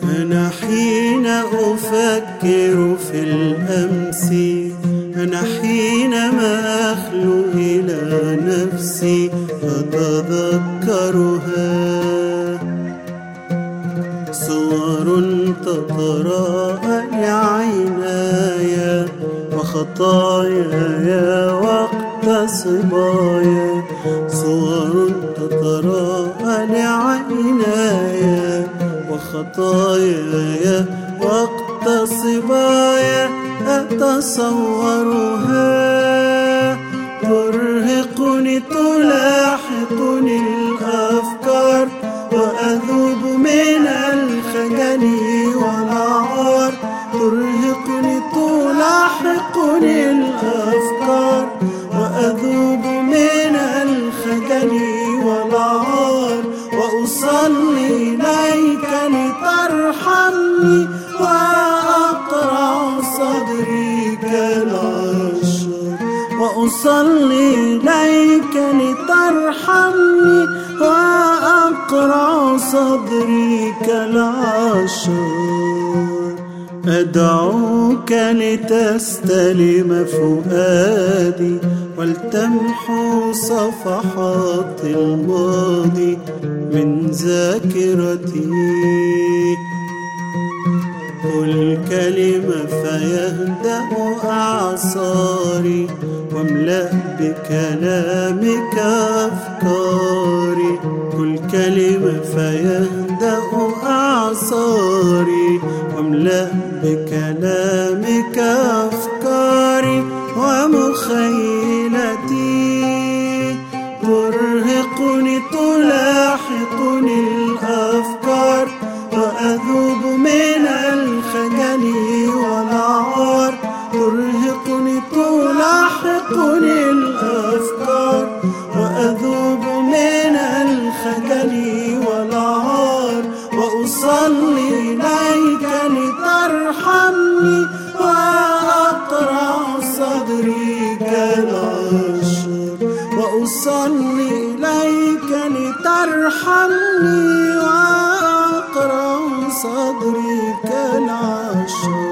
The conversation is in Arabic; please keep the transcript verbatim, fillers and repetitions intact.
أنا حين أفكر في الأمس، أنا حينما أخلو إلى نفسي أتذكرها، صور تتراءى لعيناي وخطاياي وقت صبايا، صور تتراءى لعيناي وخطاياي وقت صبايا، أتصورها ترهقني تلاحقني الأفكار، وأذوب من الخجل والعار، ترهقني تلاحقني الأفكار، وأذوب من الخجل والعار، وأصلي إليك لترحمني وأقرع صدري كالعشر، وأصلي إليك لترحمني وأقرع صدري كالعشر. أدعوك لتستلم فؤادي ولتمحو صفحات الماضي من ذاكرتي، قل كلمة فيهدأ أعصاري، واملأ بكلامك أفكاري، قل كلمة فيهدأ أعصاري، واملأ بكلامك أفكاري ومخيلتي، ترهقني تلاحقني الأفكار، وأذوب من الخجل والعار، ترهقني تلاحقني الأفكار، وأذوب من الخجل والعار، وأصلي إليك لترحمني وأقرع صدري كالعشر، وأصلي إليك لترحمني وأقرع صدري كالعشر.